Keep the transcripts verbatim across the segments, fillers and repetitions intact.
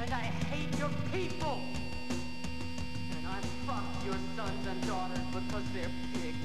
and I hate your people. And I fuck your sons and daughters because they're pigs.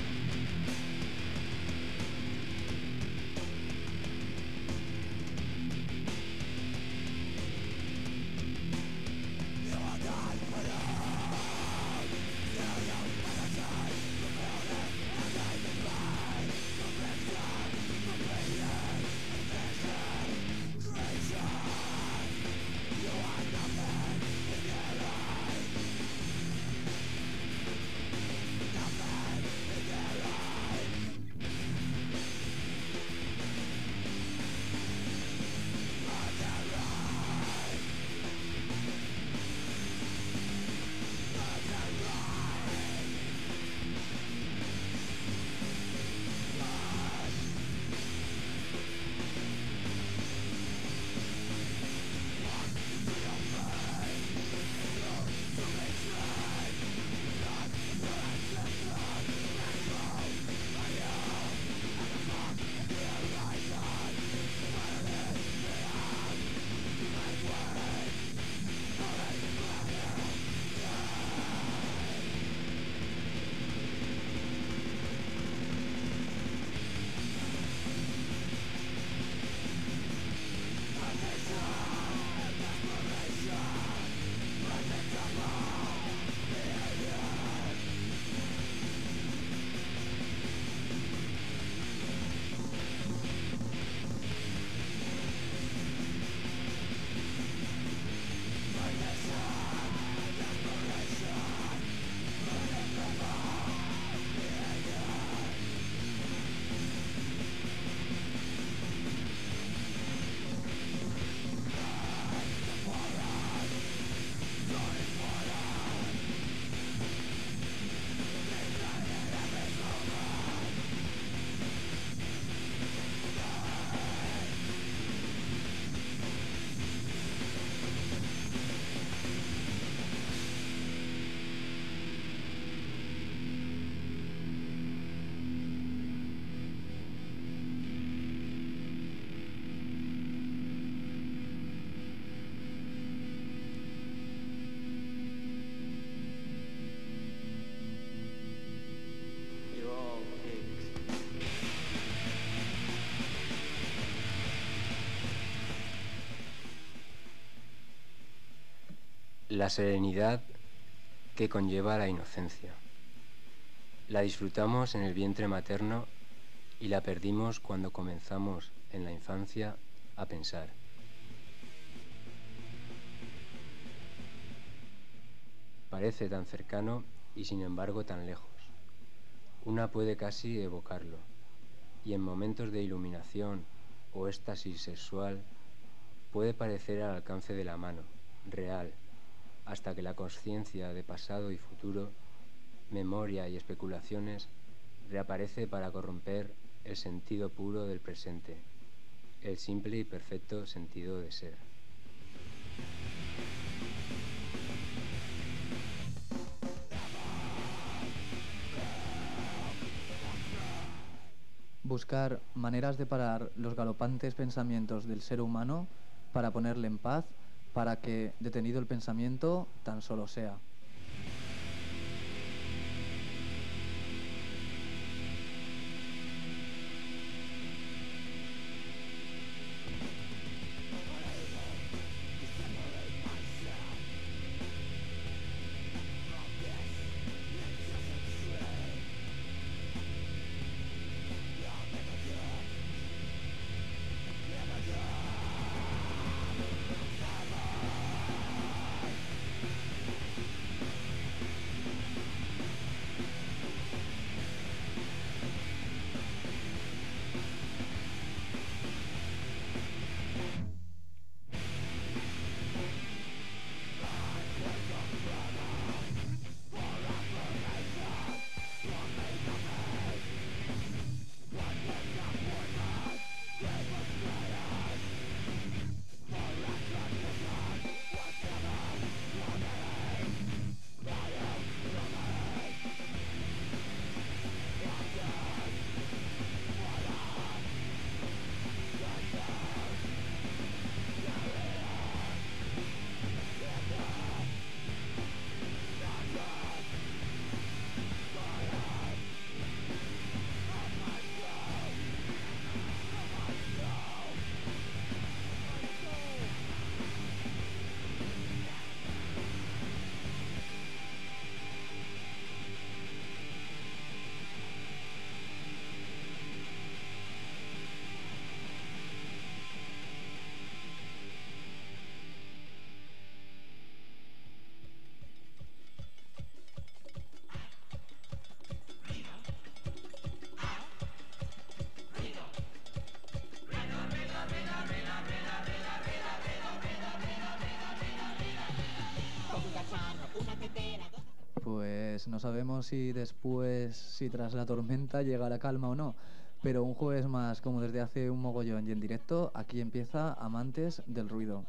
La serenidad que conlleva la inocencia. La disfrutamos en el vientre materno y la perdimos cuando comenzamos en la infancia a pensar. Parece tan cercano y sin embargo tan lejos. Una puede casi evocarlo, y en momentos de iluminación o éxtasis sexual puede parecer al alcance de la mano, real, hasta que la consciencia de pasado y futuro, memoria y especulaciones reaparece para corromper el sentido puro del presente, el simple y perfecto sentido de ser. Buscar maneras de parar los galopantes pensamientos del ser humano para ponerle en paz, para que, detenido el pensamiento, tan solo sea. jueves. No sabemos si después, si tras la tormenta llega la calma o no, pero un jueves más, como desde hace un mogollón y en directo, aquí empieza Amantes del Ruido.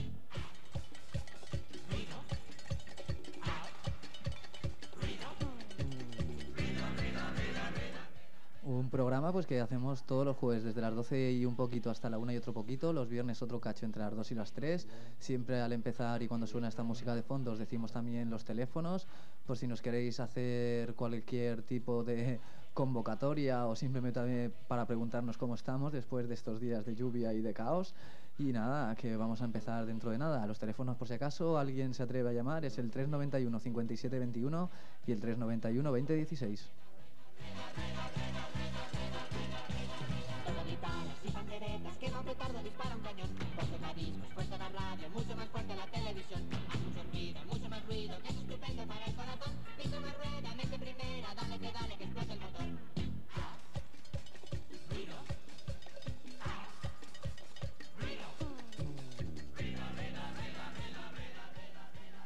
Un programa pues que hacemos todos los jueves desde las doce y un poquito hasta la una y otro poquito, los viernes otro cacho entre las dos y las tres. Siempre al empezar y cuando suena esta música de fondo os decimos también los teléfonos, por si nos queréis hacer cualquier tipo de convocatoria o simplemente también para preguntarnos cómo estamos después de estos días de lluvia y de caos. Y nada, que vamos a empezar dentro de nada. Los teléfonos, por si acaso alguien se atreve a llamar, es el tres noventa y uno cincuenta y siete veintiuno y el tres noventa y uno veinte dieciséis. Y panderetas que un petardo dispara un cañón. Fuerte la discos, fuerte la radio, mucho más fuerte la televisión. Haz mucho ruido, mucho más ruido, que es estupendo para el corazón. Piso más rueda, mente primera, dale que dale, que explota el motor. Ruido. Ruido. Ruido, ruido, ruido, ruido, ruido.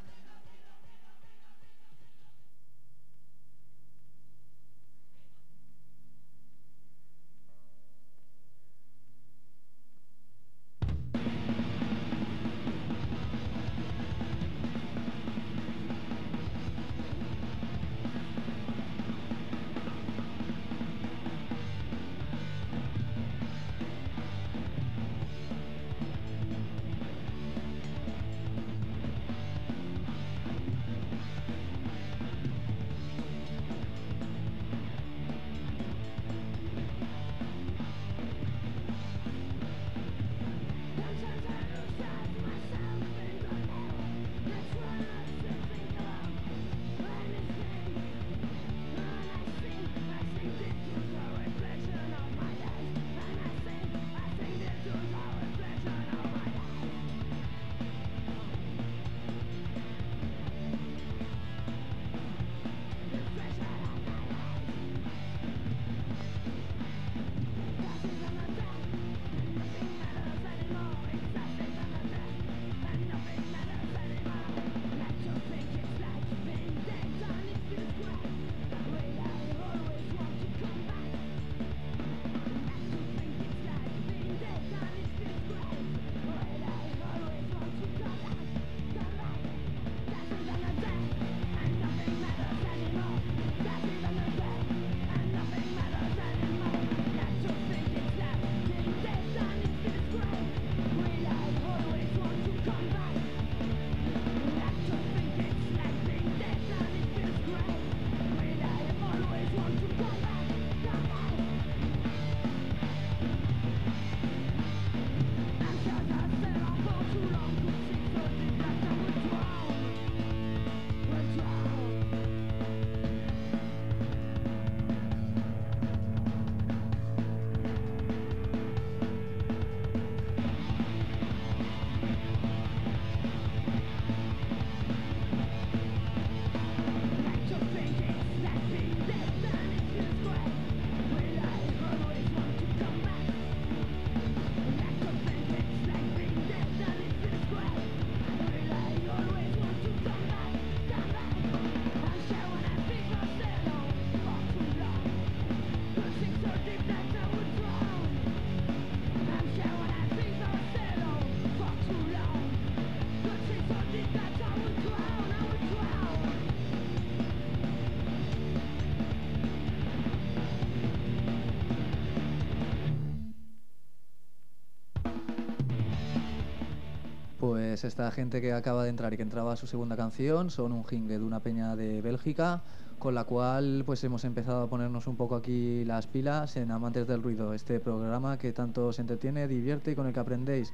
Pues esta gente que acaba de entrar y que entraba a su segunda canción son un jingle de una peña de Bélgica, con la cual pues hemos empezado a ponernos un poco aquí las pilas en Amantes del Ruido, este programa que tanto os entretiene, divierte y con el que aprendéis.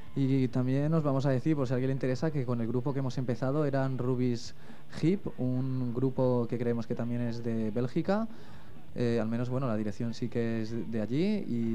Y también os vamos a decir, por si a alguien le interesa, que con el grupo que hemos empezado eran Ruby's Hip, un grupo que creemos que también es de Bélgica. Eh, al menos, bueno, la dirección sí que es de allí.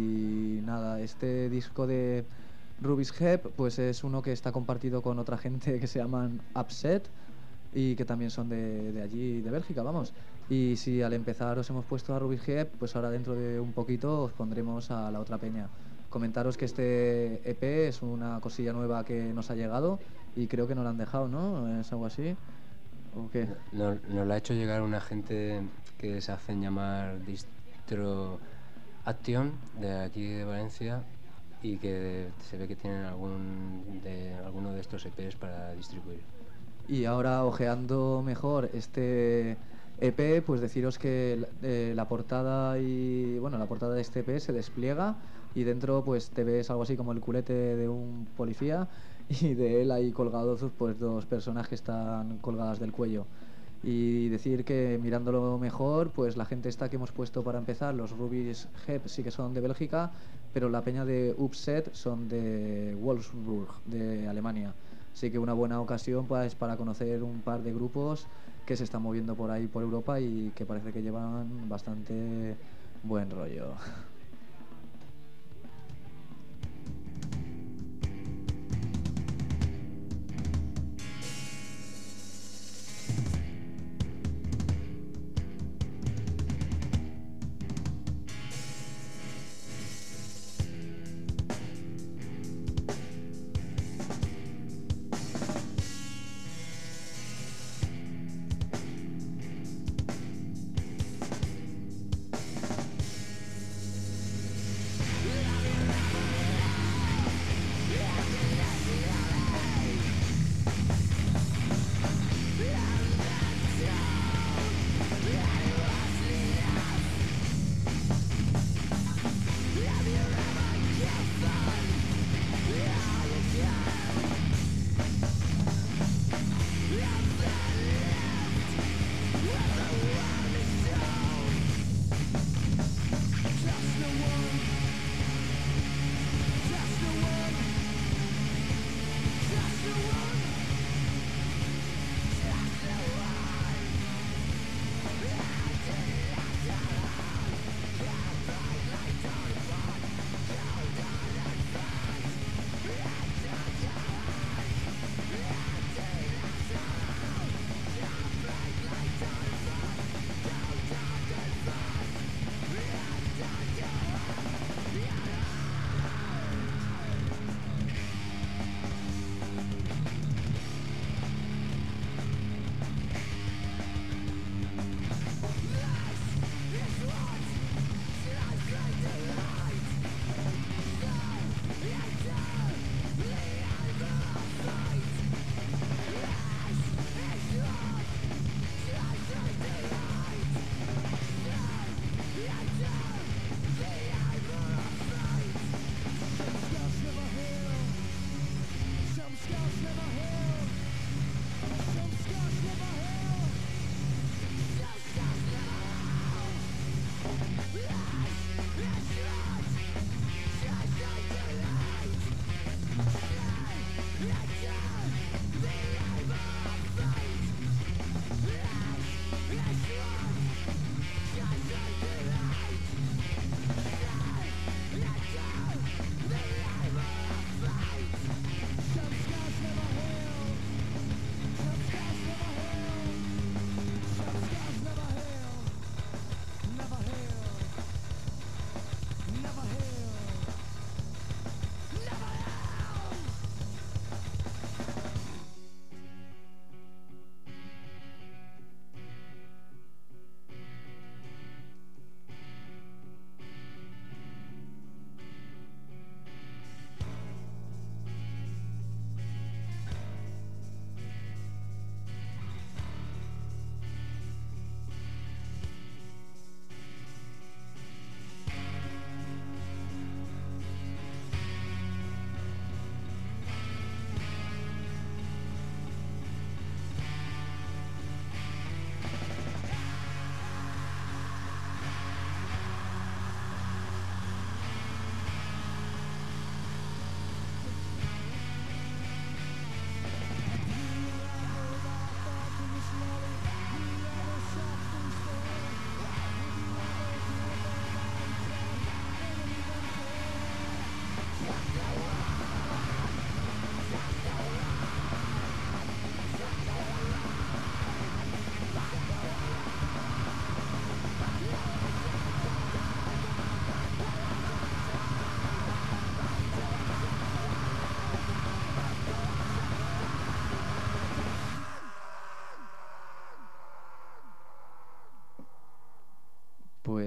Y nada, este disco de Ruby's Hip pues es uno que está compartido con otra gente que se llaman Upset y que también son de, de allí, de Bélgica, vamos. Y si al empezar os hemos puesto a Ruby's Hip, pues ahora dentro de un poquito os pondremos a la otra peña. Comentaros que este E P es una cosilla nueva que nos ha llegado y creo que nos la han dejado, ¿no? ¿Es algo así? ¿O qué? Nos, nos lo ha hecho llegar una gente que se hacen llamar Distro Action, de aquí de Valencia, y que se ve que tienen algún de alguno de estos E Pes para distribuir. Y ahora, ojeando mejor este E P, pues deciros que la- eh, la portada y bueno, la portada de este E P se despliega y dentro pues te ves algo así como el culete de un policía y de él ahí colgados pues dos personas que están colgadas del cuello. Y decir que mirándolo mejor, pues la gente esta que hemos puesto para empezar, los Rubies Hep sí que son de Bélgica, pero la peña de Upset son de Wolfsburg, de Alemania. Así que una buena ocasión pues, para conocer un par de grupos que se están moviendo por ahí por Europa y que parece que llevan bastante buen rollo.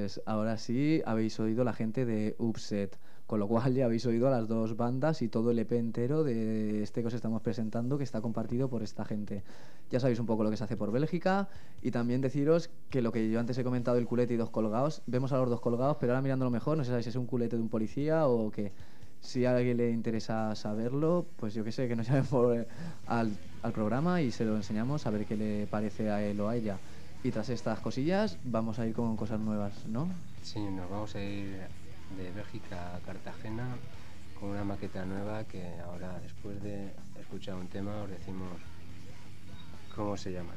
pues ahora sí habéis oído la gente de Upset, con lo cual ya habéis oído a las dos bandas y todo el E P entero de este que os estamos presentando, que está compartido por esta gente. Ya sabéis un poco lo que se hace por Bélgica, y también deciros que lo que yo antes he comentado, el culete y dos colgados, vemos a los dos colgados, pero ahora mirándolo mejor, no sé si es un culete de un policía o qué. Si a alguien le interesa saberlo, pues yo qué sé, que nos llame por, eh, al, al programa y se lo enseñamos a ver qué le parece a él o a ella. Y tras estas cosillas vamos a ir con cosas nuevas, ¿no? Sí, nos vamos a ir de Bélgica a Cartagena con una maqueta nueva que ahora, después de escuchar un tema, os decimos cómo se llaman.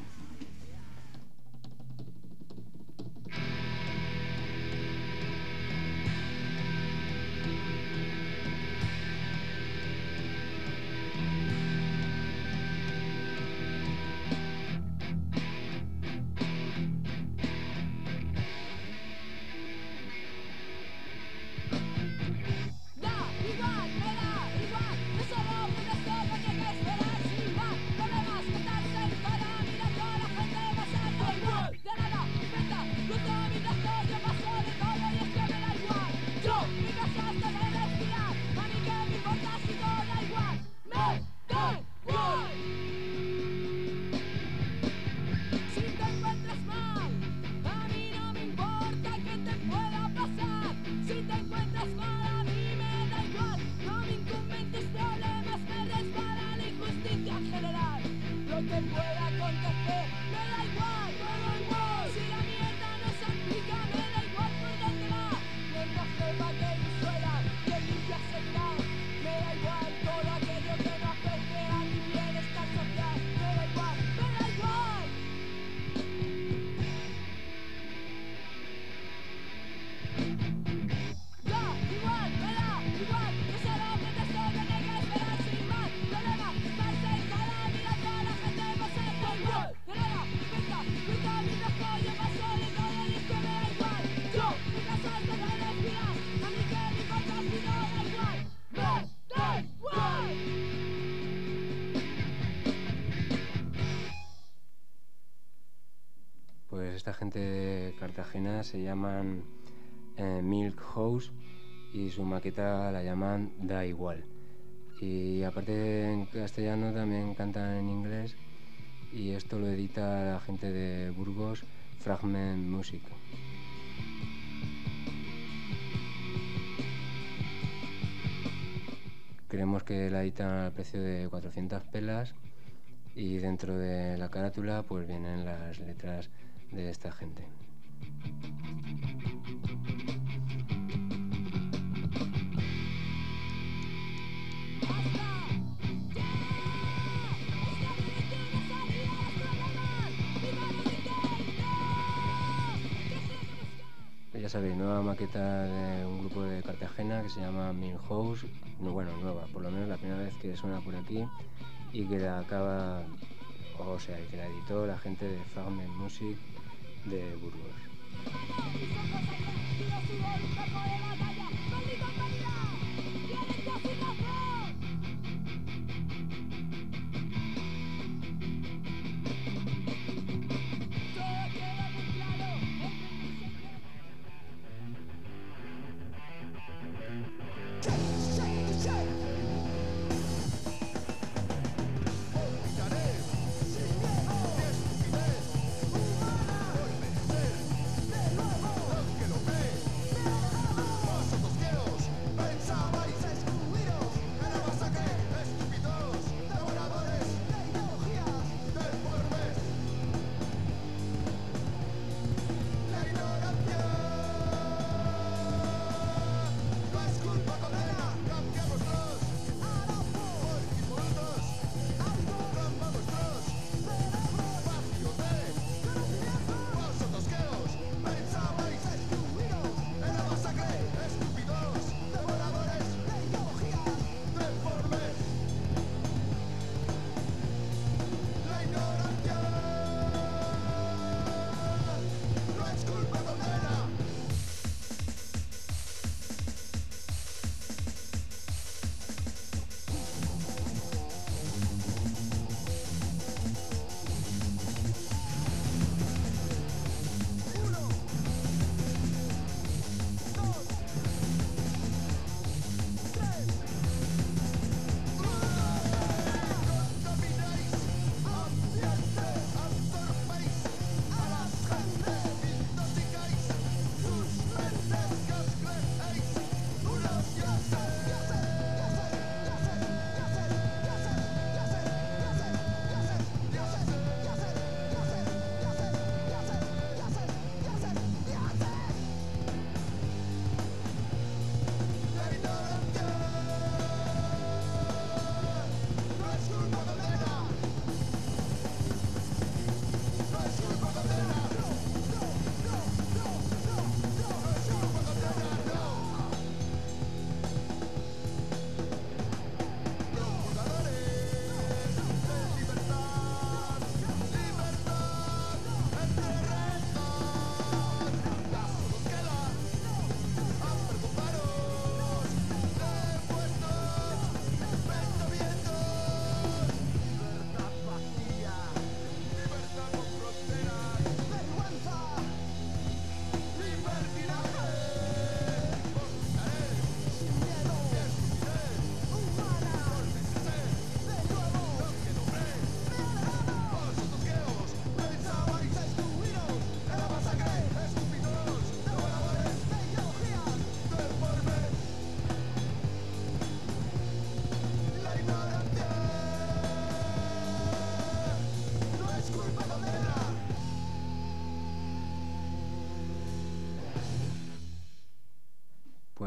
Pues esta gente de Cartagena se llaman eh, Milk House y su maqueta la llaman Da Igual. Y aparte en castellano también cantan en inglés, y esto lo edita la gente de Burgos, Fragment Music. Creemos que la editan al precio de cuatrocientas pelas, y dentro de la carátula pues vienen las letras de esta gente. Ya sabéis, nueva maqueta de un grupo de Cartagena que se llama Milhouse. No, bueno, nueva, por lo menos la primera vez que suena por aquí, y que la acaba, o sea, que la editó la gente de Fragment Music de Burgos. Vosotros queos pensabais excluiros,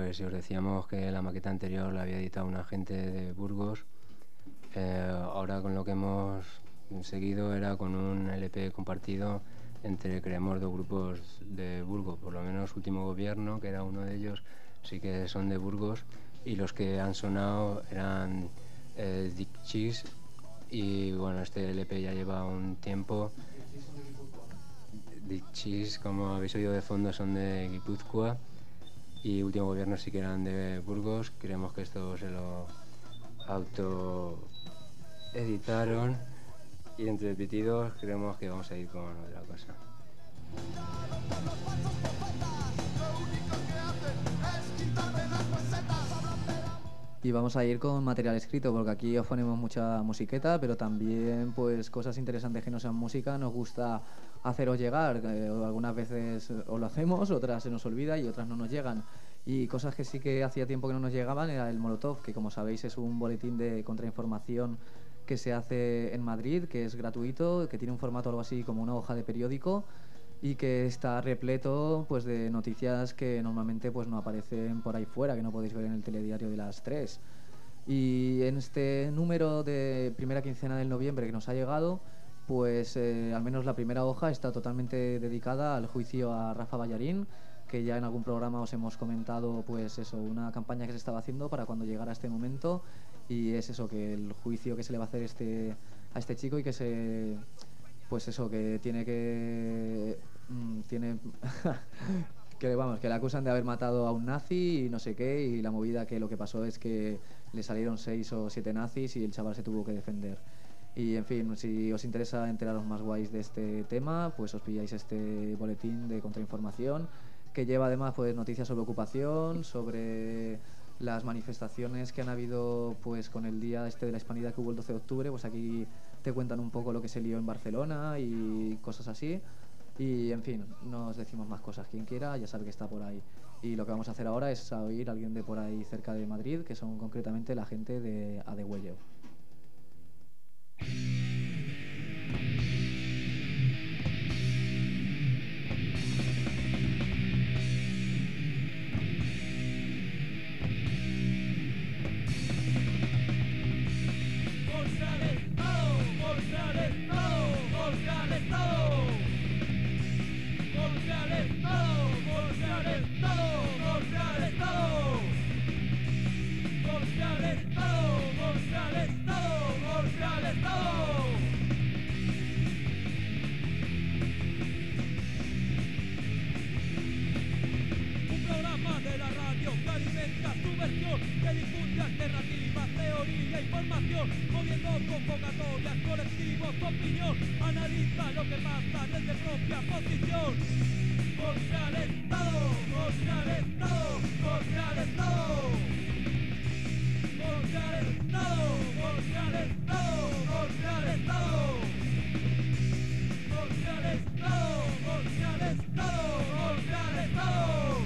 pues si os decíamos que la maqueta anterior la había editado una gente de Burgos, eh, ahora con lo que hemos seguido era con un L P compartido entre, creemos, dos grupos de Burgos, por lo menos Último Gobierno, que era uno de ellos, sí que son de Burgos, y los que han sonado eran eh, Dick Cheese, y bueno, este L P ya lleva un tiempo. Dick Cheese, como habéis oído de fondo, son de Guipúzcoa, y Último Gobierno sí que eran de Burgos. Creemos que esto se lo autoeditaron, y entre pitidos creemos que vamos a ir con otra cosa. Y vamos a ir con material escrito, porque aquí os ponemos mucha musiqueta, pero también pues cosas interesantes que no sean música nos gusta haceros llegar. Eh, algunas veces os lo hacemos, otras se nos olvida y otras no nos llegan. Y cosas que sí que hacía tiempo que no nos llegaban era el Molotov, que como sabéis es un boletín de contrainformación que se hace en Madrid, que es gratuito, que tiene un formato algo así como una hoja de periódico, y que está repleto pues de noticias que normalmente pues no aparecen por ahí fuera, que no podéis ver en el telediario de las tres. Y en este número de primera quincena del noviembre que nos ha llegado, pues eh, al menos la primera hoja está totalmente dedicada al juicio a Rafa Ballarín, que ya en algún programa os hemos comentado pues eso, una campaña que se estaba haciendo para cuando llegara este momento, y es eso, que el juicio que se le va a hacer este, a este chico, y que se... pues eso, que tiene que... Mmm, tiene... que vamos, que le acusan de haber matado a un nazi y no sé qué, y la movida que lo que pasó es que le salieron seis o siete nazis y el chaval se tuvo que defender. Y en fin, si os interesa enteraros más guays de este tema, pues os pilláis este boletín de contrainformación, que lleva además pues noticias sobre ocupación, sobre las manifestaciones que han habido pues con el día este de la Hispanidad que hubo el doce de octubre, pues aquí te cuentan un poco lo que se lió en Barcelona y cosas así. Y en fin, no os decimos más cosas. Quien quiera ya sabe que está por ahí. Y lo que vamos a hacer ahora es oír a alguien de por ahí cerca de Madrid, que son concretamente la gente de Adegüello. Que difunde alternativas, teoría, información, moviendo convocatorias, colectivos, opinión, analiza lo que pasa desde propia posición. Contra el Estado, contra el Estado, contra el Estado. Contra el Estado, contra el Estado, contra el Estado. Contra el Estado, contra el Estado, contra el Estado.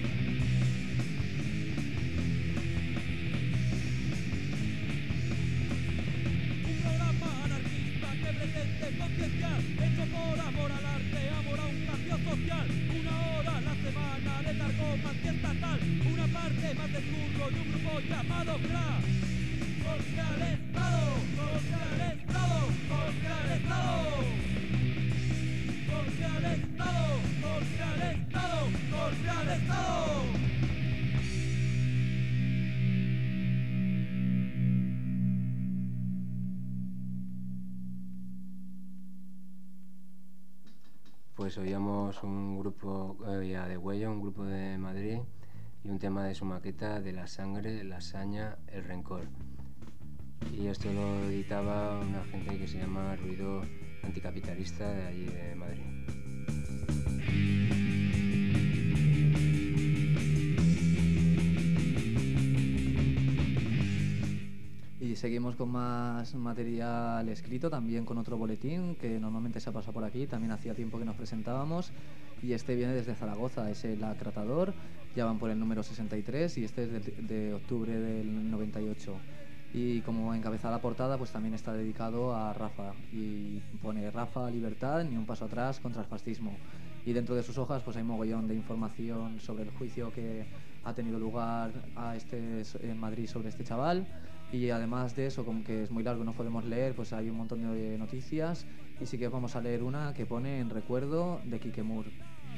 Concienciar, hecho por amor al arte, amor a un cambio social. Una hora a la semana de largo antiestatal, una parte más del curro y un grupo llamado Crash. Contra el Estado, contra el Estado, contra el Estado. Contra el Estado, contra el Estado, contra el Estado. Pues oíamos un grupo eh, de Huello, un grupo de Madrid, y un tema de su maqueta, De la sangre, la saña, el rencor. Y esto lo editaba una gente que se llama Ruido Anticapitalista, de allí de Madrid. Y seguimos con más material escrito, también con otro boletín que normalmente se ha pasado por aquí, también hacía tiempo que nos presentábamos, y este viene desde Zaragoza, es el Acratador, ya van por el número sesenta y tres, y este es de, de octubre del noventa y ocho. Y como encabezada portada, pues también está dedicado a Rafa, y pone Rafa, libertad, ni un paso atrás contra el fascismo. Y dentro de sus hojas pues hay mogollón de información sobre el juicio que ha tenido lugar a este, en Madrid sobre este chaval. Y además de eso, como que es muy largo, no podemos leer, pues hay un montón de noticias. Y sí que vamos a leer una que pone en recuerdo de Quique Moore.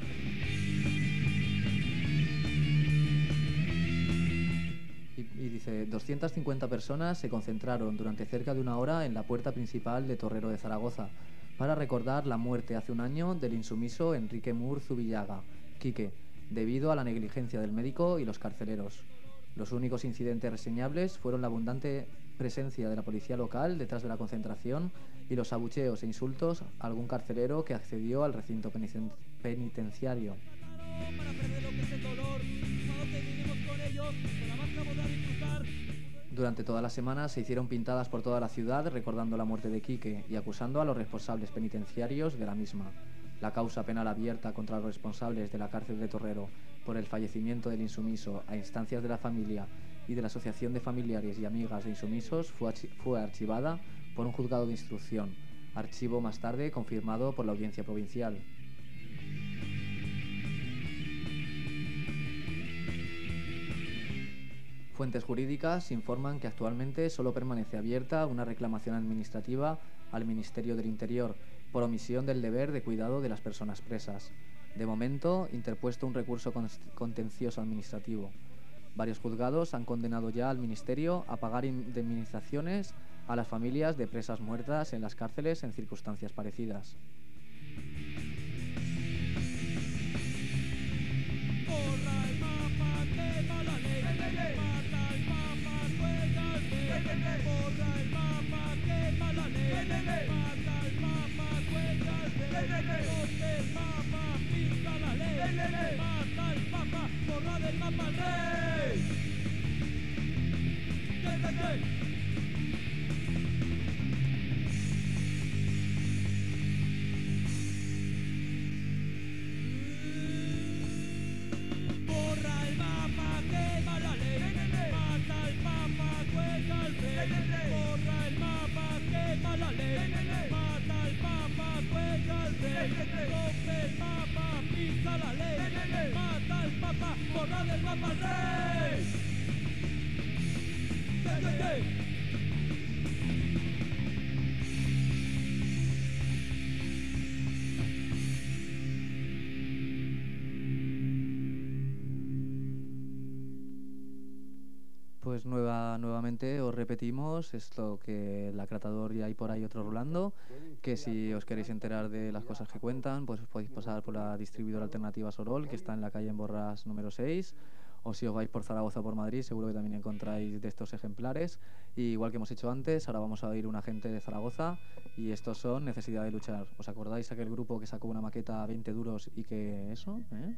Y, y dice, doscientas cincuenta personas se concentraron durante cerca de una hora en la puerta principal de Torrero de Zaragoza para recordar la muerte hace un año del insumiso Enrique Moore Zubillaga, Quique, debido a la negligencia del médico y los carceleros. Los únicos incidentes reseñables fueron la abundante presencia de la policía local detrás de la concentración y los abucheos e insultos a algún carcelero que accedió al recinto peniten- penitenciario. Para perder lo que es el dolor, cuando terminemos con ellos, con la máscara podrá disfrutar. Durante toda la semana se hicieron pintadas por toda la ciudad recordando la muerte de Quique y acusando a los responsables penitenciarios de la misma. La causa penal abierta contra los responsables de la cárcel de Torrero por el fallecimiento del insumiso a instancias de la familia y de la Asociación de Familiares y Amigas de Insumisos fue, archi- fue archivada por un juzgado de instrucción, archivo más tarde confirmado por la Audiencia Provincial. Fuentes jurídicas informan que actualmente solo permanece abierta una reclamación administrativa al Ministerio del Interior por omisión del deber de cuidado de las personas presas. De momento, interpuesto un recurso contencioso administrativo. Varios juzgados han condenado ya al Ministerio a pagar indemnizaciones a las familias de presas muertas en las cárceles en circunstancias parecidas. Borra el mapa, quema la ley. Mata al papa, juega al rey. Borra el mapa, quema la ley. Mata al papa, juega al rey. Corte el mapa, pinta la ley. Mata al papa, borra del mapa al rey. ¡Gay, gay, gay! Borra el mapa, quema la ley. Mata al papa, juega al rey. Borra el mapa, quema la ley. Mata al papa, juega al rey. Rompe el mapa, pisa la ley. Mata al papa, borra del mapa al rey. ¡Gay, gay, gay! Pues nueva, nuevamente os repetimos esto, que la Cratador y hay por ahí otro Rolando, que si os queréis enterar de las cosas que cuentan, pues os podéis pasar por la distribuidora alternativa Sorol, que está en la calle en Borras número seis, o si os vais por Zaragoza o por Madrid, seguro que también encontráis de estos ejemplares. Y igual que hemos hecho antes, ahora vamos a oír una gente de Zaragoza, y estos son Necesidad de Luchar. ¿Os acordáis aquel grupo que sacó una maqueta a veinte duros y que eso? ¿Eh?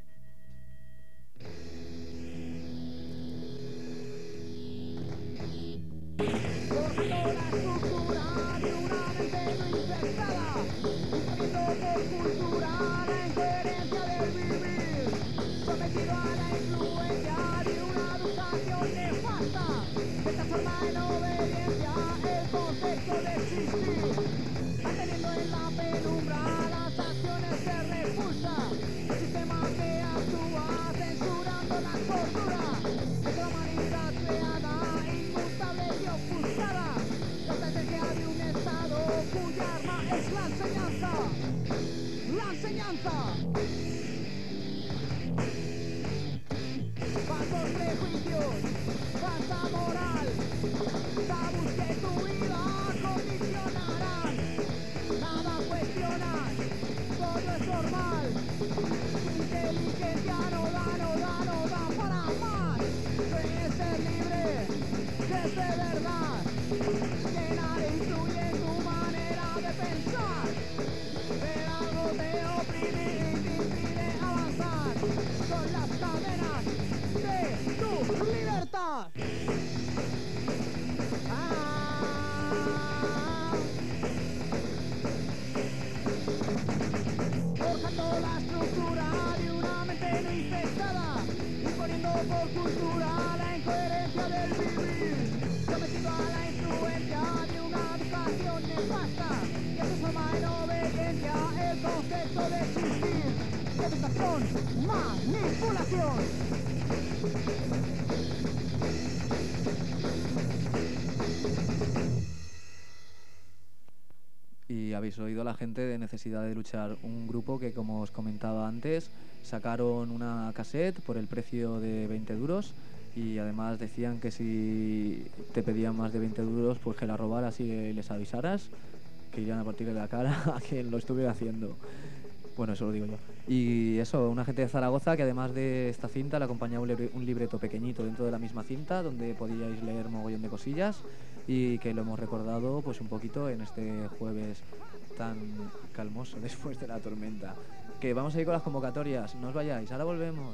Cortando la estructura de una mente no infectada, imponiendo por cultura la incoherencia del vivir, sometido a la influencia de una educación nefasta, que transforma en obediencia el concepto de existir, manteniendo en la penumbra las acciones de repulsa, el sistema que actúa censurando la cordura, es la humanidad creada, inmutable y ofuscada, la estrategia de un Estado cuya arma es la enseñanza, la enseñanza. Falsos prejuicios, falsa moral, tabús que tu vida condicionarán, nada cuestionas, todo es normal, tu inteligencia no da, no da, no da para más, puedes ser libre, es de verdad, que nadie influye en tu manera de pensar, pero algo te oprime y te impide avanzar, son las cadenas de tu libertad. Ah. Forjando la estructura de una mente no infectada, imponiendo por cultura la incoherencia del vivir, sometido a la influencia de una educación nefasta, que transforma en obediencia el concepto de existir. Educación, manipulación. Y habéis oído a la gente de Necesidad de Luchar, un grupo que, como os comentaba antes, sacaron una cassette por el precio de veinte duros y además decían que si te pedían más de veinte duros, pues que la robaras y les avisaras, que irían a partir de la cara a quien lo estuviera haciendo. Bueno, eso lo digo yo. Y eso, una gente de Zaragoza que además de esta cinta le acompañaba un, libre- un libreto pequeñito dentro de la misma cinta donde podíais leer mogollón de cosillas y que lo hemos recordado pues un poquito en este jueves tan calmoso después de la tormenta. Que vamos a ir con las convocatorias, no os vayáis, ahora volvemos.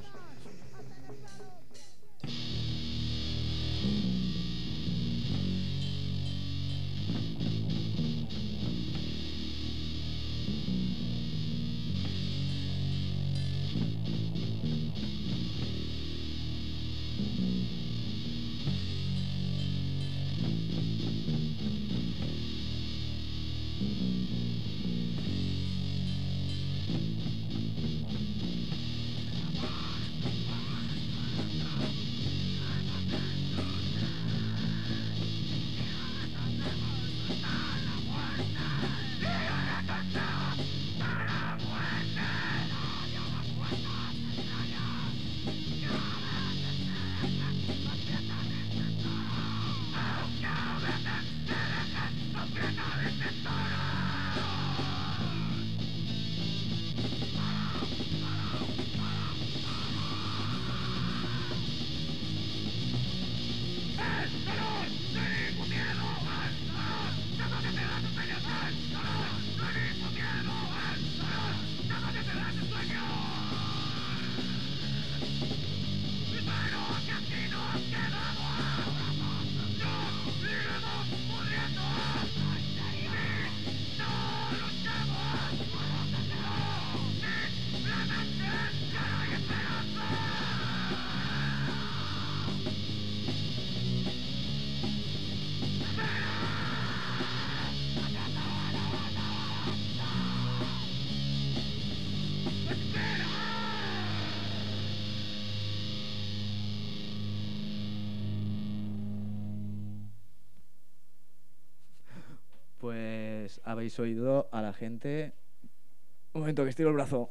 Pues habéis oído a la gente... Un momento, que estiro el brazo.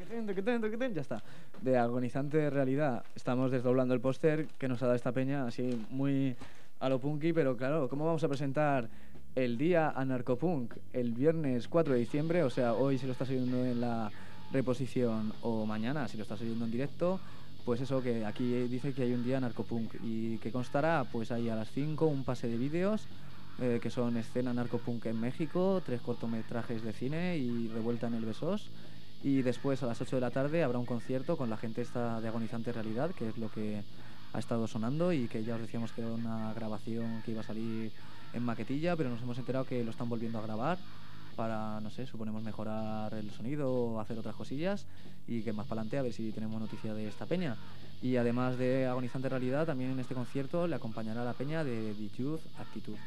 Ya está. De Agonizante Realidad. Estamos desdoblando el póster que nos ha dado esta peña, así muy a lo punky, pero claro, ¿cómo vamos a presentar el día anarcopunk el viernes cuatro de diciembre? O sea, hoy si lo estás oyendo en la reposición o mañana si lo estás oyendo en directo, pues eso, que aquí dice que hay un día anarcopunk y que constará, pues ahí a las cinco un pase de vídeos eh, que son escena narcopunk en México, tres cortometrajes de cine y Revuelta en el Besós. Y después a las ocho de la tarde habrá un concierto con la gente esta de Agonizante Realidad, que es lo que ha estado sonando y que ya os decíamos que era una grabación que iba a salir en maquetilla, pero nos hemos enterado que lo están volviendo a grabar para, no sé, suponemos mejorar el sonido o hacer otras cosillas y que más para adelante a ver si tenemos noticia de esta peña. Y además de Agonizante Realidad, también en este concierto le acompañará la peña de The Youth Attitude.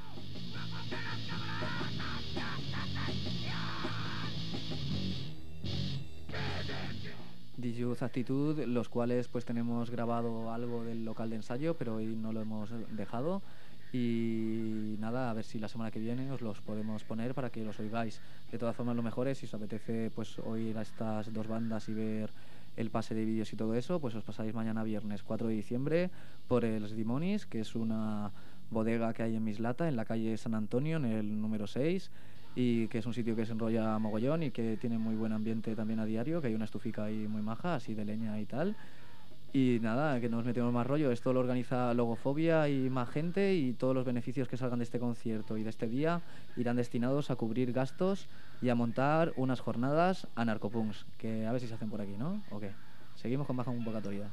The Youth Attitude, los cuales pues tenemos grabado algo del local de ensayo, pero hoy no lo hemos dejado. Y nada, a ver si la semana que viene os los podemos poner para que los oigáis. De todas formas, lo mejor es, si os apetece pues oír a estas dos bandas y ver el pase de vídeos y todo eso, pues os pasáis mañana viernes cuatro de diciembre por el Dimonis, que es una bodega que hay en Mislata, en la calle San Antonio, en el número seis, y que es un sitio que se enrolla mogollón y que tiene muy buen ambiente también a diario, que hay una estufica ahí muy maja, así de leña y tal. Y nada, que no nos metemos más rollo, esto lo organiza Logofobia y más gente, y todos los beneficios que salgan de este concierto y de este día irán destinados a cubrir gastos y a montar unas jornadas anarcopunks, que a ver si se hacen por aquí, ¿no? ¿O qué? Seguimos con más convocatorias.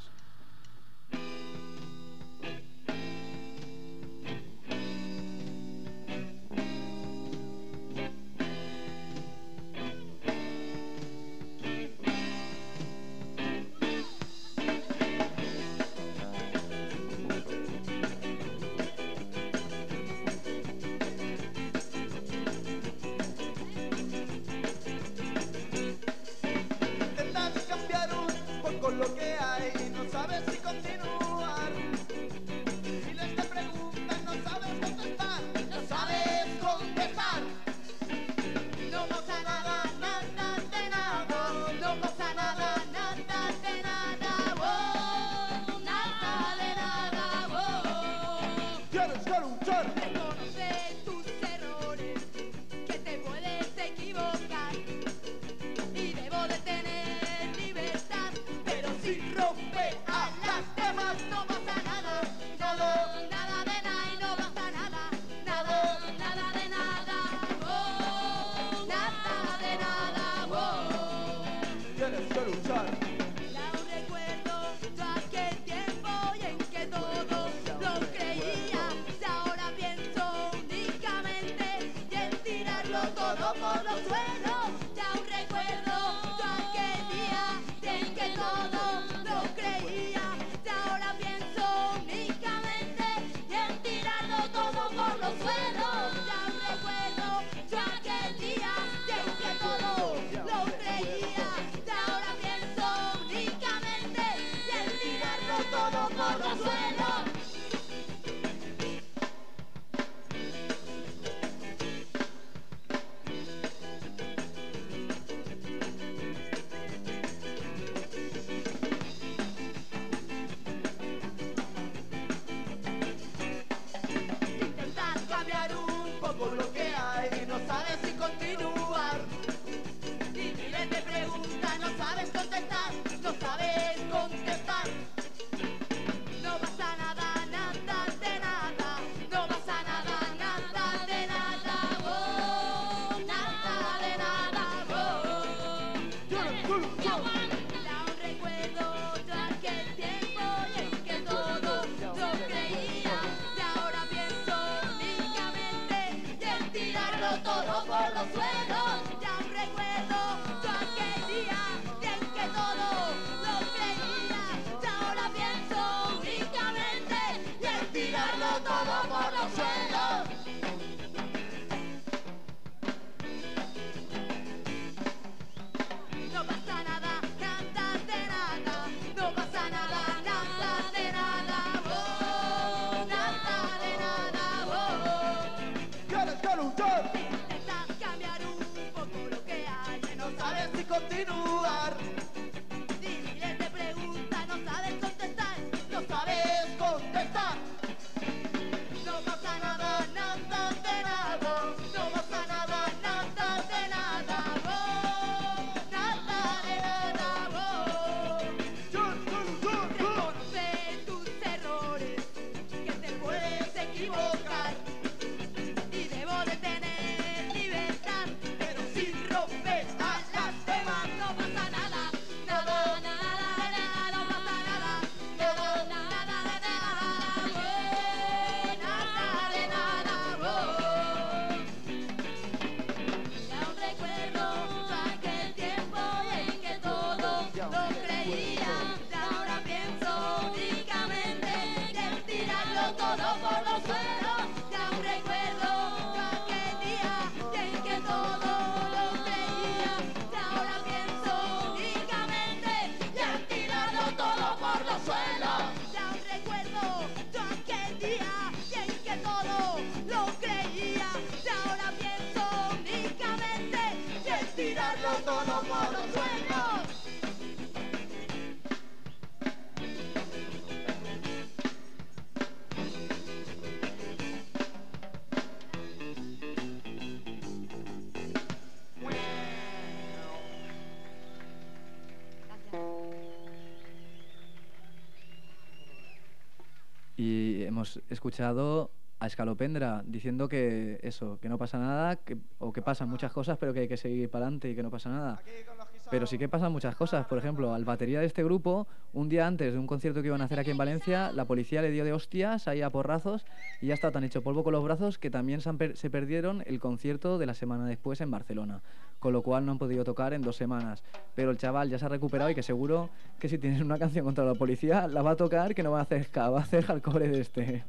Intentas cambiar un poco lo que hay, no sabes todo por los suelos. Ya aún recuerdo yo aquel día en que todo lo creía. Y ahora pienso únicamente en tirarlo todo por los suelos. Ya aún recuerdo yo aquel día en que todo lo creía. Y ahora pienso únicamente en tirarlo todo por los suelos. Intentas cambiar un poco lo que hay y no sabes si continuar. Y miles de preguntas, no sabes contestar, no sabes contestar. No pasa nada, nada de nada, no pasa nada, nada de nada, oh, nada de nada, oh. Y aún recuerdo yo aquel tiempo en que todo lo creía. Y ahora pienso únicamente en tirarlo todo por los suelos. Y aún recuerdo yo aquel día en que todo lo creía. Y ahora pienso únicamente en tirarlo todo por los suelos. No pasa nada, nada de nada, no pasa nada, nada de nada, oh, nada de nada, oh. Intentas cambiar un poco lo que hay, que no sabes si continuar. Y miles de preguntas, no sabes contestar, no sabes contestar. No pasa nada, nada de nada, no pasa nada, nada de nada, oh, nada de nada, oh. Reconoce tus errores, que te puedes equivocar. Y debo de tener libertad, pero sin romper a las demás. No pasa nada, nada, nada, nada, no pasa nada, nada, nada, nada, oh, nada de nada, oh. Y aún recuerdo aquel tiempo en que todo lo creía. Y ahora pienso únicamente en tirarlo todo por los suelos. Y aún recuerdo aquel día en que todo lo creía. Y ahora pienso únicamente en tirarlo todo por los suelos. Y aún recuerdo yo aquel día en que todo lo creía. Y ahora pienso únicamente en tirarlo todo por los suelos. Y hemos escuchado a Escalopendra diciendo que eso, que no pasa nada, que, o que pasan muchas cosas, pero que hay que seguir para adelante y que no pasa nada. Pero sí que pasan muchas cosas. Por ejemplo, al batería de este grupo, un día antes de un concierto que iban a hacer aquí en Valencia, la policía le dio de hostias ahí a porrazos y ya está tan hecho polvo con los brazos que también se, han per- se perdieron el concierto de la semana después en Barcelona. Con lo cual no han podido tocar en dos semanas. Pero el chaval ya se ha recuperado y que seguro que si tienes una canción contra la policía, la va a tocar, que no va a hacer ska, va a hacer hardcore de este.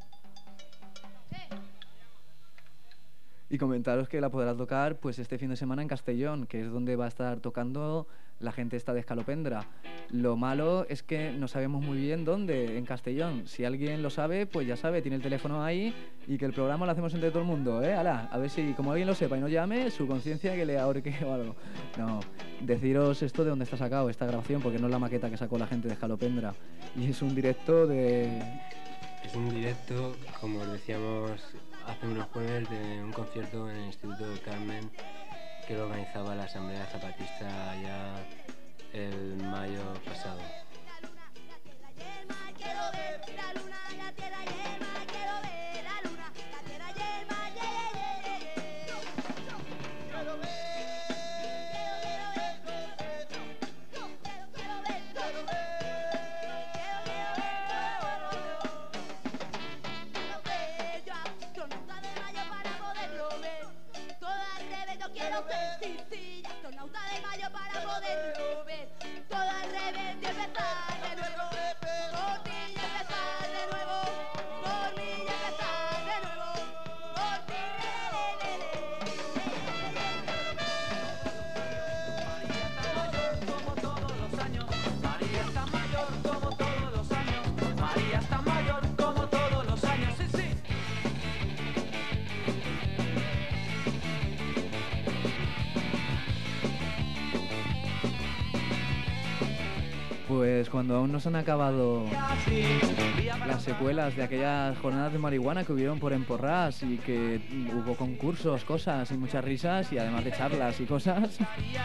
Y comentaros que la podrá tocar pues este fin de semana en Castellón, que es donde va a estar tocando la gente esta de Escalopendra. Lo malo es que no sabemos muy bien dónde, en Castellón. Si alguien lo sabe, pues ya sabe, tiene el teléfono ahí y que el programa lo hacemos entre todo el mundo, ¿eh? Alá, a ver si, como alguien lo sepa y no llame, su conciencia que le ahorque o algo. No, deciros esto de dónde está sacado esta grabación, porque no es la maqueta que sacó la gente de Escalopendra. Y es un directo de... Es un directo, como os decíamos hace unos jueves, de un concierto en el Instituto del Carmen que lo organizaba la Asamblea Zapatista allá el mayo pasado. Quiero ver la luna, la tierra y el mar. Quiero ver la luna, la tierra y el mar. Yeah, yeah, yeah, yeah. Quiero ver, quiero, quiero ver, quiero, quiero, quiero ver, quiero ver, quiero, quiero ver, quiero ver. Yo, yo nunca de mayo para poderlo ver. Todo al revés, yo quiero ver. Sí, sí, ya astronauta de mayo para poderlo ver. Todo al revés y empezar de nuevo. Por ti y empezar de nuevo. Por mí y empezar de nuevo. Por ti, re, re, María está mayor como todos los años. María está mayor como todos los años. Sí, sí. Pues cuando aún no se han acabado las secuelas de aquellas jornadas de marihuana que hubieron por Emporrás y que hubo concursos, cosas y muchas risas y además de charlas y cosas,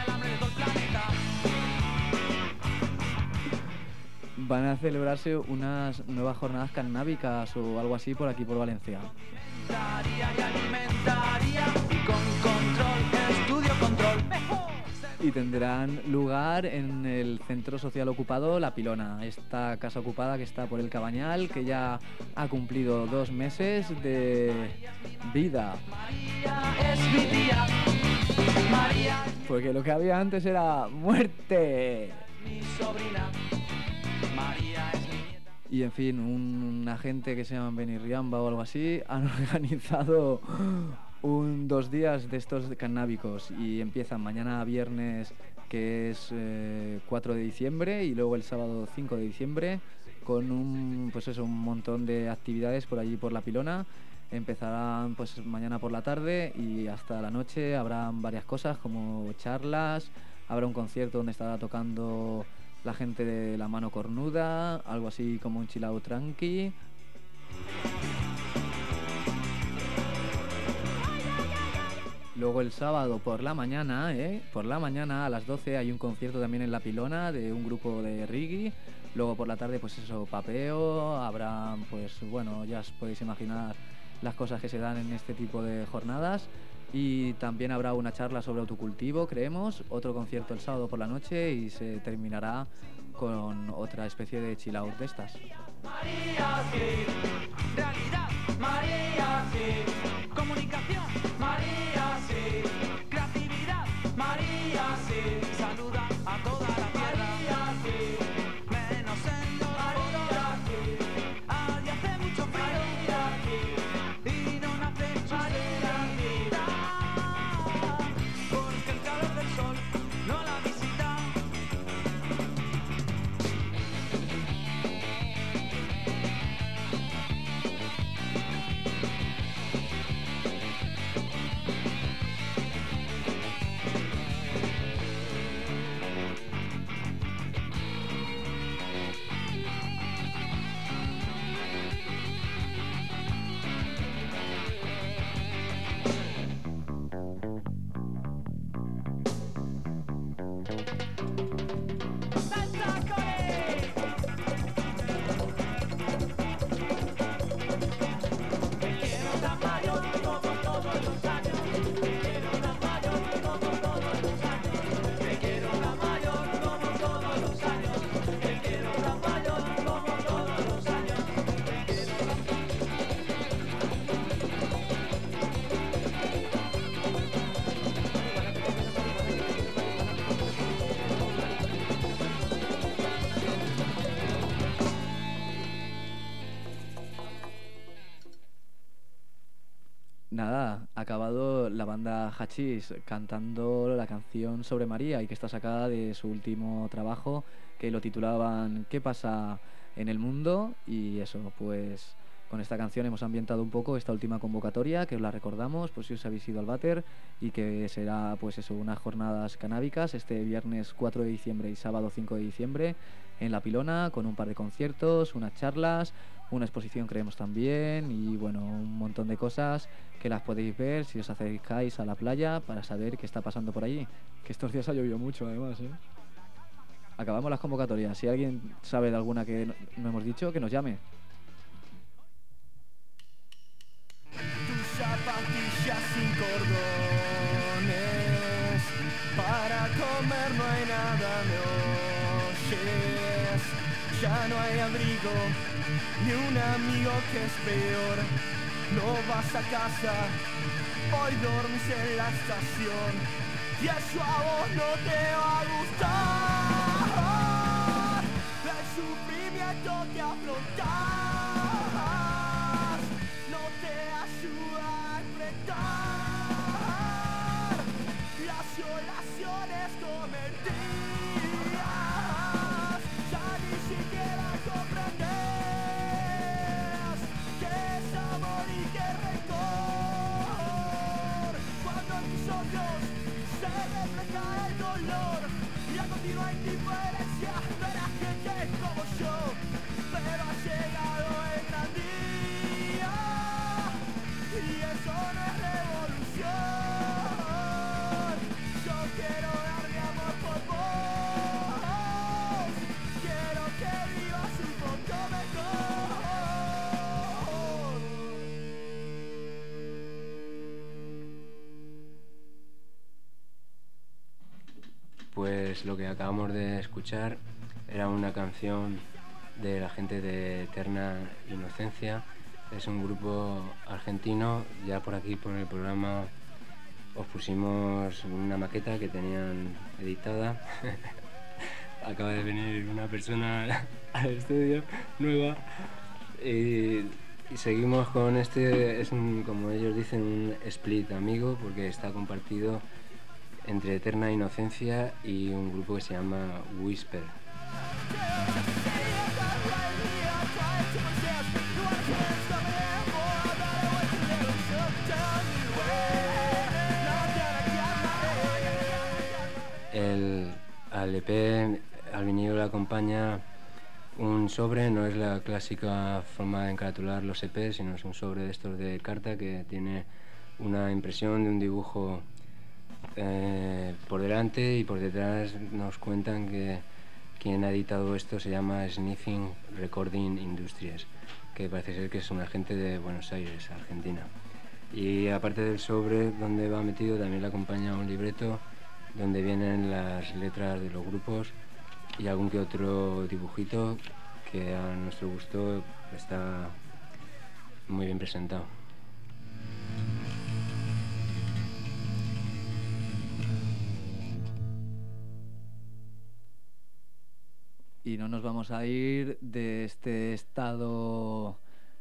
van a celebrarse unas nuevas jornadas cannábicas o algo así por aquí por Valencia. Alimentaría y alimentaría y con control, estudio control. Mejor. Y tendrán lugar en el centro social ocupado La Pilona, esta casa ocupada que está por el Cabañal, que ya ha cumplido dos meses de vida. María es mi tía. María es Porque lo que había antes era muerte. mi sobrina. María es mi nieta. Y en fin, un, una gente que se llama Benirriamba o algo así han organizado un dos días de estos cannábicos y empiezan mañana viernes, que es eh, cuatro de diciembre, y luego el sábado cinco de diciembre con un pues eso, un montón de actividades por allí por La Pilona. Empezarán pues mañana por la tarde y hasta la noche habrán varias cosas como charlas, habrá un concierto donde estará tocando la gente de La Mano Cornuda, algo así como un chill out tranqui. Luego el sábado por la mañana, ¿eh? Por la mañana a las doce hay un concierto también en La Pilona de un grupo de reggae. Luego por la tarde pues eso, papeo, habrá pues bueno, ya os podéis imaginar las cosas que se dan en este tipo de jornadas. Y también habrá una charla sobre autocultivo, creemos, otro concierto el sábado por la noche y se terminará con otra especie de chill out de estas. María sí, realidad, María sí, comunicación, María sí, creatividad, María sí, saluda a toda la tierra, María sí, menos en los María sí, allí hace mucho frío, María sí, y no nace María sí, porque el calor del sol no la visita. Nada, ha acabado la banda Hachís cantando la canción sobre María y que está sacada de su último trabajo, que lo titulaban ¿Qué pasa en el mundo? Y eso, pues con esta canción hemos ambientado un poco esta última convocatoria, que os la recordamos, pues si os habéis ido al váter, y que será pues eso, unas jornadas canábicas este viernes cuatro de diciembre y sábado cinco de diciembre en La Pilona, con un par de conciertos, unas charlas, una exposición creemos también, y bueno, un montón de cosas que las podéis ver si os acercáis a la playa para saber qué está pasando por allí, que estos días ha llovido mucho además, ¿eh? Acabamos las convocatorias, si alguien sabe de alguna que no, no hemos dicho, que nos llame. Tus zapatillas sin cordones, para comer no hay nada, me oyes. Ya no hay abrigo, ni un amigo que es peor. No vas a casa, hoy dormís en la estación. y eso a vos no te va a gustar. El sufrimiento que afrontas no te ayuda a enfrentar las violaciones cometidas. Ya ni siquiera comprendes qué es amor y qué rencor. Cuando en mis ojos se refleja el dolor y la continua indiferencia de la gente como yo, pero ha llegado el gran día y eso no es revolución. Yo quiero dar mi amor por vos, quiero que vivas un poco mejor. Pues lo que acabamos de escuchar era una canción de la gente de Eterna Inocencia. Es un grupo argentino. Ya por aquí, por el programa, os pusimos una maqueta que tenían editada. Acaba de venir una persona al estudio nueva. Y, y seguimos con este, es un, como ellos dicen, un split amigo, porque está compartido entre Eterna Inocencia y un grupo que se llama Whisper. El, al E P, al vinilo le acompaña un sobre. No es la clásica forma de encaratular los E P, sino es un sobre de estos de carta que tiene una impresión de un dibujo eh, por delante, y por detrás nos cuentan que quien ha editado esto se llama Sniffing Recording Industries, que parece ser que es un agente de Buenos Aires, Argentina. Y aparte del sobre donde va metido, también le acompaña un libreto donde vienen las letras de los grupos y algún que otro dibujito que a nuestro gusto está muy bien presentado. Y no nos vamos a ir de este estado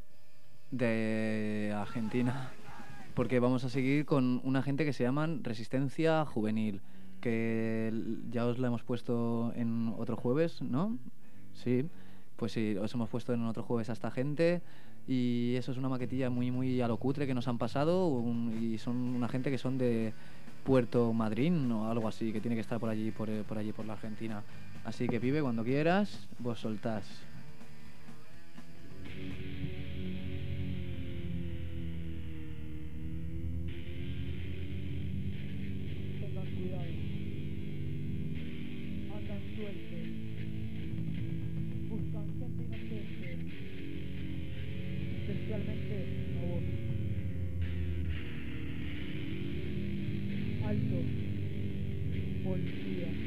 de Argentina, porque vamos a seguir con una gente que se llaman Resistencia Juvenil, que ya os la hemos puesto en otro jueves, ¿no? Sí, pues sí, os hemos puesto en otro jueves a esta gente, y eso es una maquetilla muy muy a lo cutre que nos han pasado, un, y son una gente que son de Puerto Madryn o algo así, que tiene que estar por allí, por, por allí, por la Argentina. Así que, pibe, cuando quieras, vos soltás. Tengan cuidado, andan sueltos, buscan gente inocente, especialmente a vos. Alto, policía.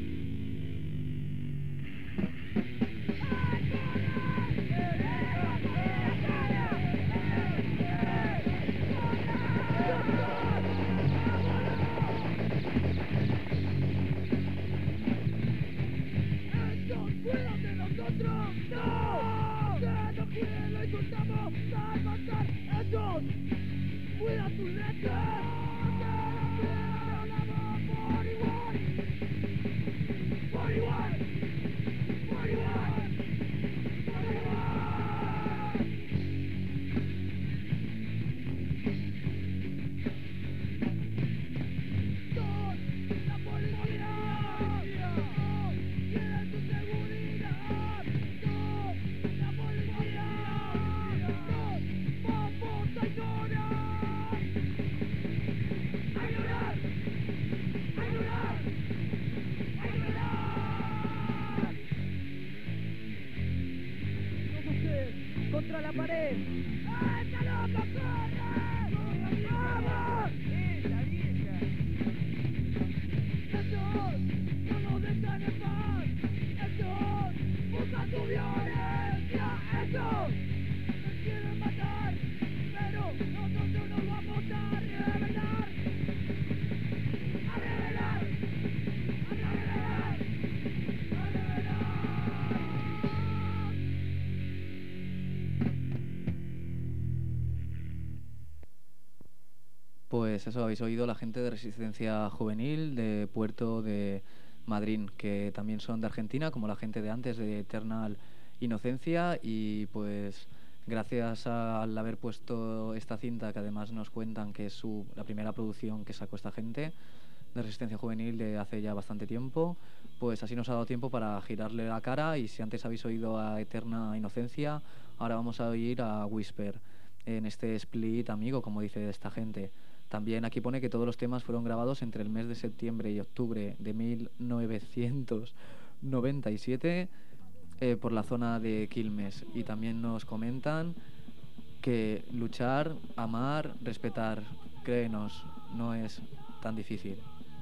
Contra la pared. ¡Esta loca corre! ¡Vamos! ¡Esa vieja! ¡Estos no nos dejan en paz! ¡Estos usan su violencia! ¡Estos nos quieren matar! Pero nosotros nos vamos a revelar. ¡A revelar! Pues eso habéis oído, la gente de Resistencia Juvenil de Puerto de Madryn, que también son de Argentina, como la gente de antes de Eternal Inocencia, y pues gracias al haber puesto esta cinta, que además nos cuentan que es su, la primera producción que sacó esta gente de Resistencia Juvenil de hace ya bastante tiempo, pues así nos ha dado tiempo para girarle la cara. Y si antes habéis oído a Eterna Inocencia, ahora vamos a oír a Whisper en este split amigo, como dice esta gente. También aquí pone que todos los temas fueron grabados entre el mes de septiembre y octubre de mil novecientos noventa y siete eh, por la zona de Quilmes. Y también nos comentan que luchar, amar, respetar, créenos, no es tan difícil.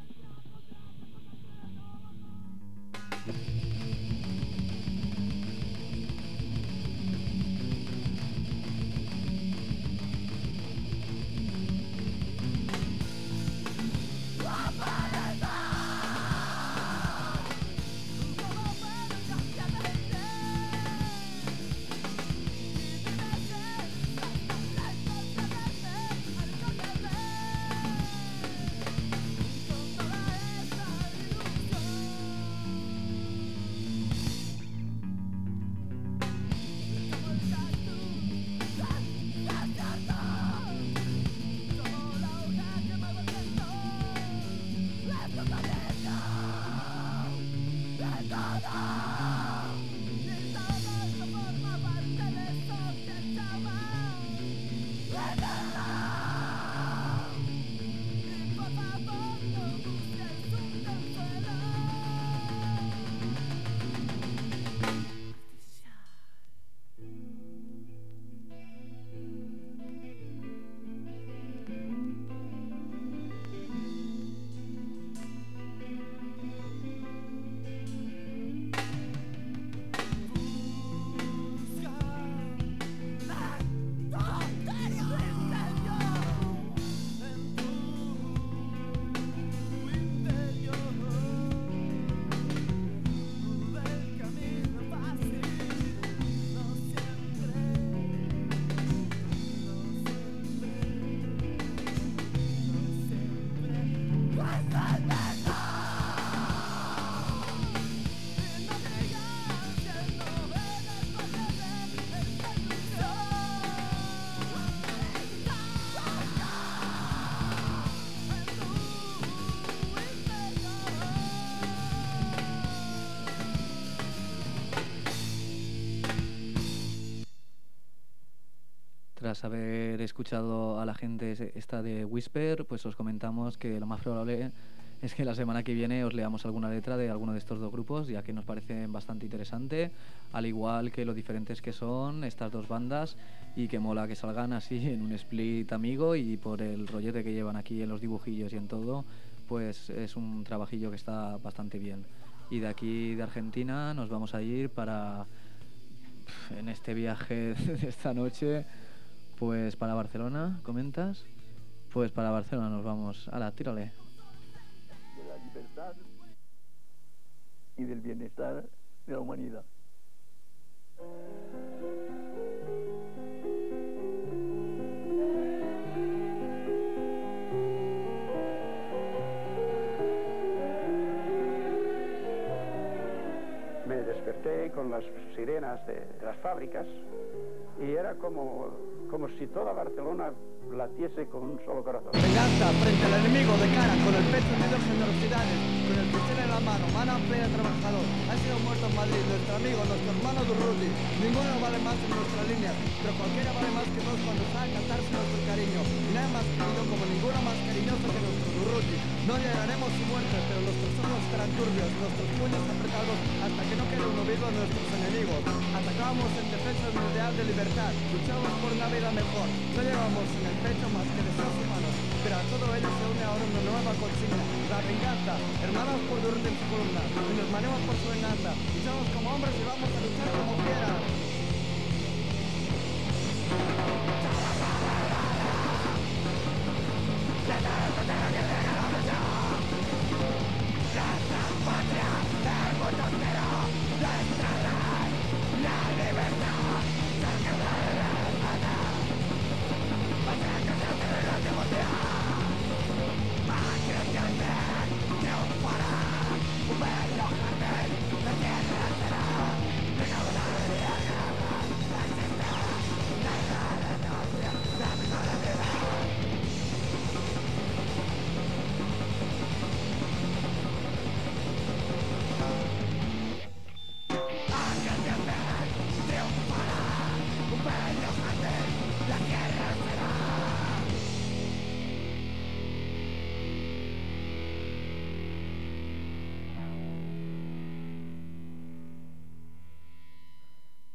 Tras haber escuchado a la gente esta de Whisper, pues os comentamos que lo más probable es que la semana que viene os leamos alguna letra de alguno de estos dos grupos, ya que nos parecen bastante interesante, al igual que lo diferentes que son estas dos bandas, y que mola que salgan así en un split amigo, y por el rollete que llevan aquí en los dibujillos y en todo, pues es un trabajillo que está bastante bien. Y de aquí de Argentina nos vamos a ir para, en este viaje de esta noche, pues para Barcelona, ¿comentas? Pues para Barcelona nos vamos. Ala, tírale. De la libertad y del bienestar de la humanidad. Me desperté con las sirenas de, de las fábricas y era como, como si toda Barcelona latiese con un solo corazón. Venganza frente al enemigo de cara, con el pecho unido en generosidades, con el pincel en la mano, mano amplia de trabajador. Ha sido muerto en Madrid, nuestro amigo, nuestro hermano Durruti. Ninguno vale más en nuestra línea, pero cualquiera vale más que dos cuando sabe cantarse nuestro cariño. Y nada más querido como ninguno más cariñoso que nuestro Durruti. No llegaremos su muerte, pero nuestros ojos estarán turbios, nuestros puños apretados hasta que no quede uno vivo de nuestros enemigos. Atacábamos en defensa de un ideal de libertad, luchábamos por una vida mejor. No llevamos en el pecho más que deseos humanos, pero a todo ello se une ahora una nueva consigna, la venganza. Hermanos por Durruti en su columna, y nos manemos por su venganza. Luchamos como hombres y vamos a luchar como quieran.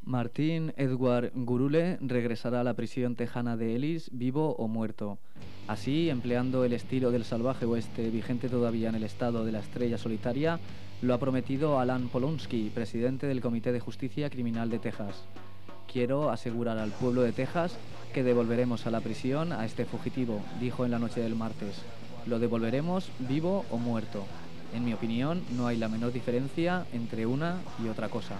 Martín Edward Gurule regresará a la prisión tejana de Ellis, vivo o muerto. Así, empleando el estilo del salvaje oeste vigente todavía en el estado de la estrella solitaria, lo ha prometido Alan Polonsky, presidente del Comité de Justicia Criminal de Texas. Quiero asegurar al pueblo de Texas que devolveremos a la prisión a este fugitivo, dijo en la noche del martes. Lo devolveremos vivo o muerto. En mi opinión, no hay la menor diferencia entre una y otra cosa.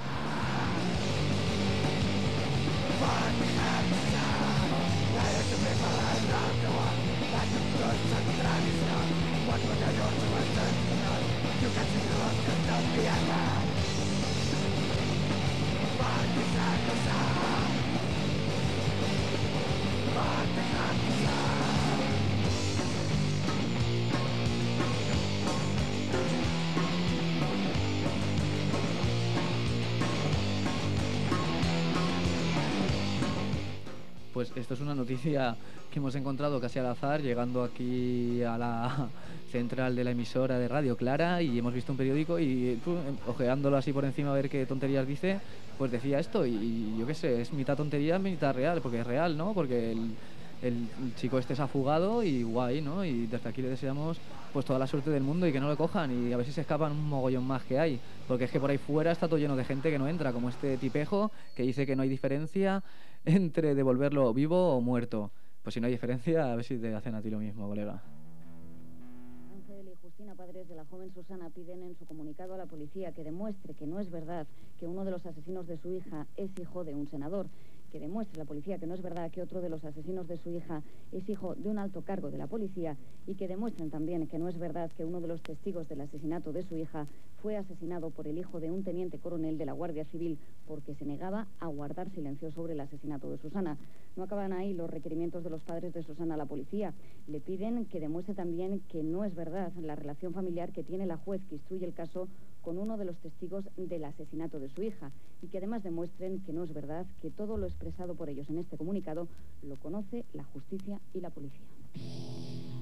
Pues esto es una noticia que hemos encontrado casi al azar, llegando aquí a la central de la emisora de Radio Clara, y hemos visto un periódico y tú, ojeándolo así por encima a ver qué tonterías dice, pues decía esto, y, y yo qué sé, es mitad tontería, mitad real, porque es real, ¿no? Porque el, el chico este se ha fugado y guay, ¿no? Y desde aquí le deseamos pues toda la suerte del mundo y que no lo cojan, y a ver si se escapan un mogollón más que hay, porque es que por ahí fuera está todo lleno de gente que no entra, como este tipejo que dice que no hay diferencia entre devolverlo vivo o muerto. Pues si no hay diferencia, a ver si te hacen a ti lo mismo, colega. Ángel y Justina, padres de la joven Susana, piden en su comunicado a la policía que demuestre que no es verdad que uno de los asesinos de su hija es hijo de un senador, que demuestre la policía que no es verdad que otro de los asesinos de su hija es hijo de un alto cargo de la policía, y que demuestren también que no es verdad que uno de los testigos del asesinato de su hija fue asesinado por el hijo de un teniente coronel de la Guardia Civil porque se negaba a guardar silencio sobre el asesinato de Susana. No acaban ahí los requerimientos de los padres de Susana a la policía. Le piden que demuestre también que no es verdad la relación familiar que tiene la juez que instruye el caso con uno de los testigos del asesinato de su hija, y que además demuestren que no es verdad que todo lo expresado por ellos en este comunicado lo conoce la justicia y la policía.